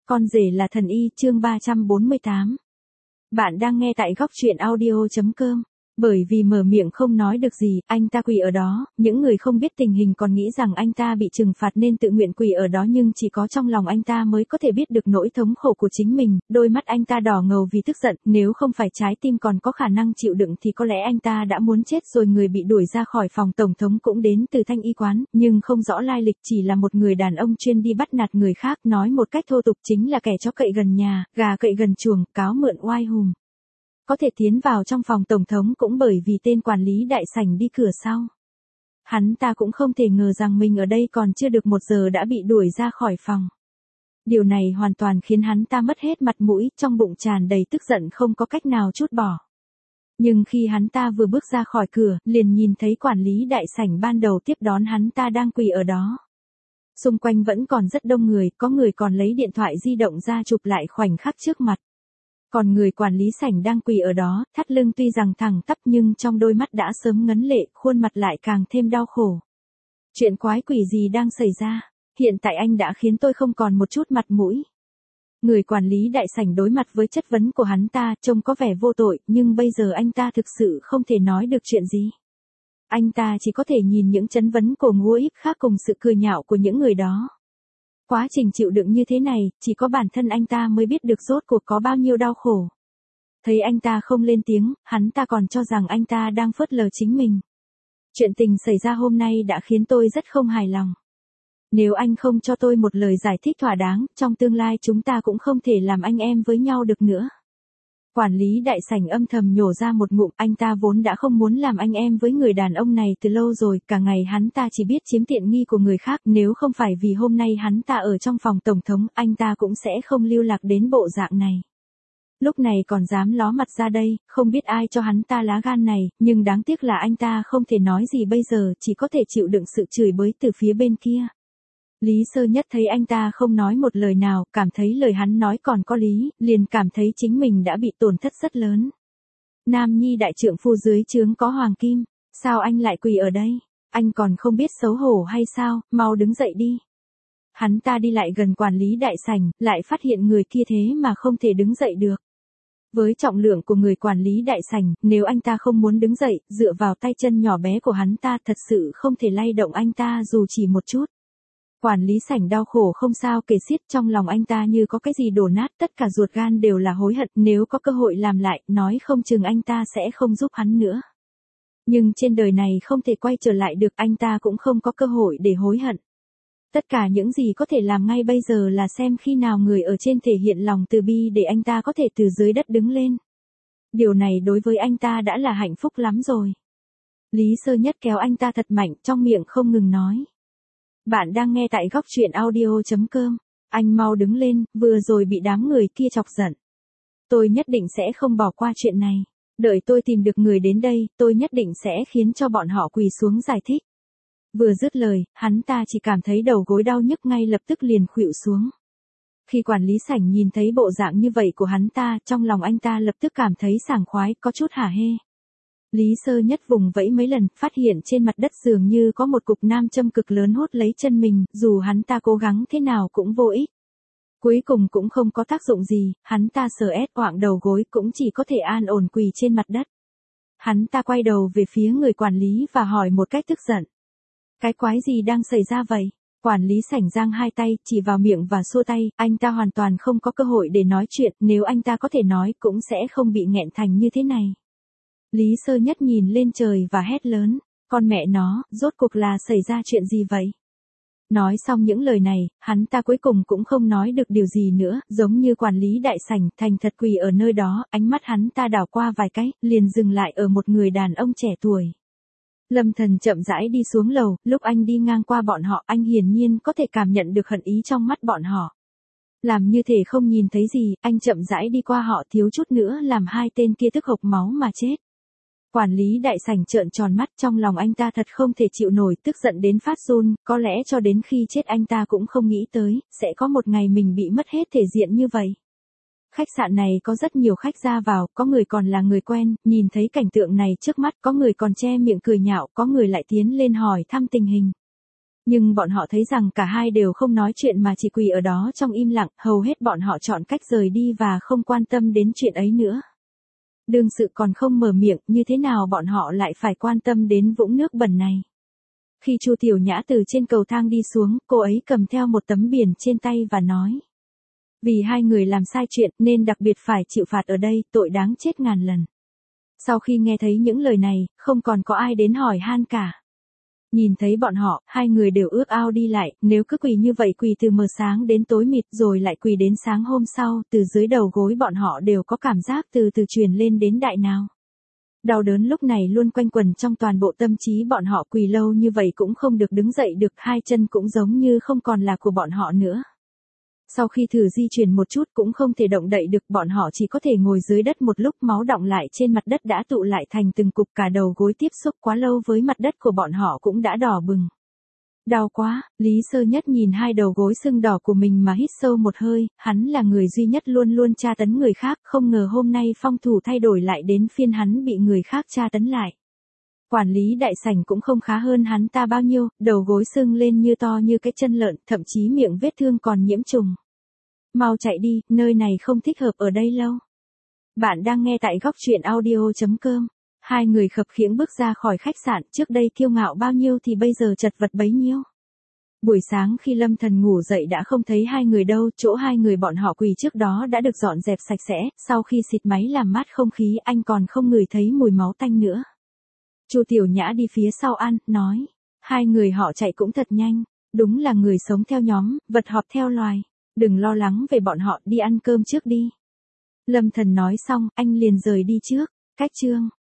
Con rể là thần y, chương 348. Bạn đang nghe tại góc truyện audio.com. Bởi vì mở miệng không nói được gì, anh ta quỳ ở đó, những người không biết tình hình còn nghĩ rằng anh ta bị trừng phạt nên tự nguyện quỳ ở đó, nhưng chỉ có trong lòng anh ta mới có thể biết được nỗi thống khổ của chính mình. Đôi mắt anh ta đỏ ngầu vì tức giận, nếu không phải trái tim còn có khả năng chịu đựng thì có lẽ anh ta đã muốn chết rồi. Người bị đuổi ra khỏi phòng tổng thống cũng đến từ Thanh y quán, nhưng không rõ lai lịch, chỉ là một người đàn ông chuyên đi bắt nạt người khác, nói một cách thô tục chính là kẻ chó cậy gần nhà, gà cậy gần chuồng, cáo mượn oai hùm. Có thể tiến vào trong phòng tổng thống cũng bởi vì tên quản lý đại sảnh đi cửa sau. Hắn ta cũng không thể ngờ rằng mình ở đây còn chưa được 1 giờ đã bị đuổi ra khỏi phòng. Điều này hoàn toàn khiến hắn ta mất hết mặt mũi, trong bụng tràn đầy tức giận không có cách nào trút bỏ. Nhưng khi hắn ta vừa bước ra khỏi cửa, liền nhìn thấy quản lý đại sảnh ban đầu tiếp đón hắn ta đang quỳ ở đó. Xung quanh vẫn còn rất đông người, có người còn lấy điện thoại di động ra chụp lại khoảnh khắc trước mặt. Còn người quản lý sảnh đang quỳ ở đó, thắt lưng tuy rằng thẳng tắp nhưng trong đôi mắt đã sớm ngấn lệ, khuôn mặt lại càng thêm đau khổ. Chuyện quái quỷ gì đang xảy ra? Hiện tại anh đã khiến tôi không còn một chút mặt mũi. Người quản lý đại sảnh đối mặt với chất vấn của hắn ta, trông có vẻ vô tội, nhưng bây giờ anh ta thực sự không thể nói được chuyện gì. Anh ta chỉ có thể nhìn những chất vấn cổ ngúa íp khác cùng sự cười nhạo của những người đó. Quá trình chịu đựng như thế này, chỉ có bản thân anh ta mới biết được rốt cuộc có bao nhiêu đau khổ. Thấy anh ta không lên tiếng, hắn ta còn cho rằng anh ta đang phớt lờ chính mình. Chuyện tình xảy ra hôm nay đã khiến tôi rất không hài lòng. Nếu anh không cho tôi một lời giải thích thỏa đáng, trong tương lai chúng ta cũng không thể làm anh em với nhau được nữa. Quản lý đại sảnh âm thầm nhổ ra một ngụm, anh ta vốn đã không muốn làm anh em với người đàn ông này từ lâu rồi, cả ngày hắn ta chỉ biết chiếm tiện nghi của người khác, nếu không phải vì hôm nay hắn ta ở trong phòng tổng thống, anh ta cũng sẽ không lưu lạc đến bộ dạng này. Lúc này còn dám ló mặt ra đây, không biết ai cho hắn ta lá gan này, nhưng đáng tiếc là anh ta không thể nói gì bây giờ, chỉ có thể chịu đựng sự chửi bới từ phía bên kia. Lý Sơ Nhất thấy anh ta không nói một lời nào, cảm thấy lời hắn nói còn có lý, liền cảm thấy chính mình đã bị tổn thất rất lớn. Nam nhi đại trượng phu dưới trướng có hoàng kim, sao anh lại quỳ ở đây? Anh còn không biết xấu hổ hay sao, mau đứng dậy đi. Hắn ta đi lại gần quản lý đại sảnh, lại phát hiện người kia thế mà không thể đứng dậy được. Với trọng lượng của người quản lý đại sảnh, nếu anh ta không muốn đứng dậy, dựa vào tay chân nhỏ bé của hắn ta thật sự không thể lay động anh ta dù chỉ một chút. Quản lý sảnh đau khổ không sao kể xiết, trong lòng anh ta như có cái gì đổ nát, tất cả ruột gan đều là hối hận, nếu có cơ hội làm lại, nói không chừng anh ta sẽ không giúp hắn nữa. Nhưng trên đời này không thể quay trở lại được, anh ta cũng không có cơ hội để hối hận. Tất cả những gì có thể làm ngay bây giờ là xem khi nào người ở trên thể hiện lòng từ bi để anh ta có thể từ dưới đất đứng lên. Điều này đối với anh ta đã là hạnh phúc lắm rồi. Lý Sơ Nhất kéo anh ta thật mạnh, trong miệng không ngừng nói. Bạn đang nghe tại góc truyện audio.com. Anh mau đứng lên, vừa rồi bị đám người kia chọc giận. Tôi nhất định sẽ không bỏ qua chuyện này. Đợi tôi tìm được người đến đây, tôi nhất định sẽ khiến cho bọn họ quỳ xuống giải thích. Vừa dứt lời, hắn ta chỉ cảm thấy đầu gối đau nhức, ngay lập tức liền khuỵu xuống. Khi quản lý sảnh nhìn thấy bộ dạng như vậy của hắn ta, trong lòng anh ta lập tức cảm thấy sảng khoái, có chút hả hê. Lý Sơ Nhất vùng vẫy mấy lần, phát hiện trên mặt đất dường như có một cục nam châm cực lớn hút lấy chân mình, dù hắn ta cố gắng thế nào cũng vô ích. Cuối cùng cũng không có tác dụng gì, hắn ta sờ ét oạng đầu gối cũng chỉ có thể an ổn quỳ trên mặt đất. Hắn ta quay đầu về phía người quản lý và hỏi một cách tức giận. Cái quái gì đang xảy ra vậy? Quản lý sảnh giang hai tay, chỉ vào miệng và xua tay, anh ta hoàn toàn không có cơ hội để nói chuyện, nếu anh ta có thể nói cũng sẽ không bị nghẹn thành như thế này. Lý Sơ Nhất nhìn lên trời và hét lớn, con mẹ nó, rốt cuộc là xảy ra chuyện gì vậy? Nói xong những lời này, hắn ta cuối cùng cũng không nói được điều gì nữa, giống như quản lý đại sảnh, thành thật quỳ ở nơi đó, ánh mắt hắn ta đảo qua vài cái, liền dừng lại ở một người đàn ông trẻ tuổi. Lâm Thần chậm rãi đi xuống lầu, lúc anh đi ngang qua bọn họ, anh hiển nhiên có thể cảm nhận được hận ý trong mắt bọn họ. Làm như thể không nhìn thấy gì, anh chậm rãi đi qua họ, thiếu chút nữa làm hai tên kia tức hộc máu mà chết. Quản lý đại sảnh trợn tròn mắt, trong lòng anh ta thật không thể chịu nổi, tức giận đến phát run, có lẽ cho đến khi chết anh ta cũng không nghĩ tới, sẽ có một ngày mình bị mất hết thể diện như vậy. Khách sạn này có rất nhiều khách ra vào, có người còn là người quen, nhìn thấy cảnh tượng này trước mắt, có người còn che miệng cười nhạo, có người lại tiến lên hỏi thăm tình hình. Nhưng bọn họ thấy rằng cả hai đều không nói chuyện mà chỉ quỳ ở đó trong im lặng, hầu hết bọn họ chọn cách rời đi và không quan tâm đến chuyện ấy nữa. Đương sự còn không mở miệng, như thế nào bọn họ lại phải quan tâm đến vũng nước bẩn này. Khi Chu Tiểu Nhã từ trên cầu thang đi xuống, cô ấy cầm theo một tấm biển trên tay và nói. Vì hai người làm sai chuyện nên đặc biệt phải chịu phạt ở đây, tội đáng chết ngàn lần. Sau khi nghe thấy những lời này, không còn có ai đến hỏi han cả. Nhìn thấy bọn họ, hai người đều ước ao đi lại, nếu cứ quỳ như vậy quỳ từ mờ sáng đến tối mịt rồi lại quỳ đến sáng hôm sau, từ dưới đầu gối bọn họ đều có cảm giác từ từ truyền lên đến đại nào. Đau đớn lúc này luôn quanh quẩn trong toàn bộ tâm trí bọn họ, quỳ lâu như vậy cũng không được đứng dậy được, hai chân cũng giống như không còn là của bọn họ nữa. Sau khi thử di chuyển một chút cũng không thể động đậy được, bọn họ chỉ có thể ngồi dưới đất một lúc, máu đọng lại trên mặt đất đã tụ lại thành từng cục, cả đầu gối tiếp xúc quá lâu với mặt đất của bọn họ cũng đã đỏ bừng. Đau quá, Lý Sơ Nhất nhìn hai đầu gối sưng đỏ của mình mà hít sâu một hơi, hắn là người duy nhất luôn luôn tra tấn người khác, không ngờ hôm nay phong thù thay đổi lại đến phiên hắn bị người khác tra tấn lại. Quản lý đại sảnh cũng không khá hơn hắn ta bao nhiêu, đầu gối sưng lên như to như cái chân lợn, thậm chí miệng vết thương còn nhiễm trùng. Mau chạy đi, nơi này không thích hợp ở đây lâu. Bạn đang nghe tại góc truyện audio.com. Hai người khập khiễng bước ra khỏi khách sạn, trước đây kiêu ngạo bao nhiêu thì bây giờ chật vật bấy nhiêu. Buổi sáng khi Lâm Thần ngủ dậy đã không thấy hai người đâu, chỗ hai người bọn họ quỳ trước đó đã được dọn dẹp sạch sẽ, sau khi xịt máy làm mát không khí anh còn không ngửi thấy mùi máu tanh nữa. Chu Tiểu Nhã đi phía sau ăn, nói. Hai người họ chạy cũng thật nhanh, đúng là người sống theo nhóm, vật họp theo loài. Đừng lo lắng về bọn họ, đi ăn cơm trước đi. Lâm Thần nói xong, anh liền rời đi trước. Cách chương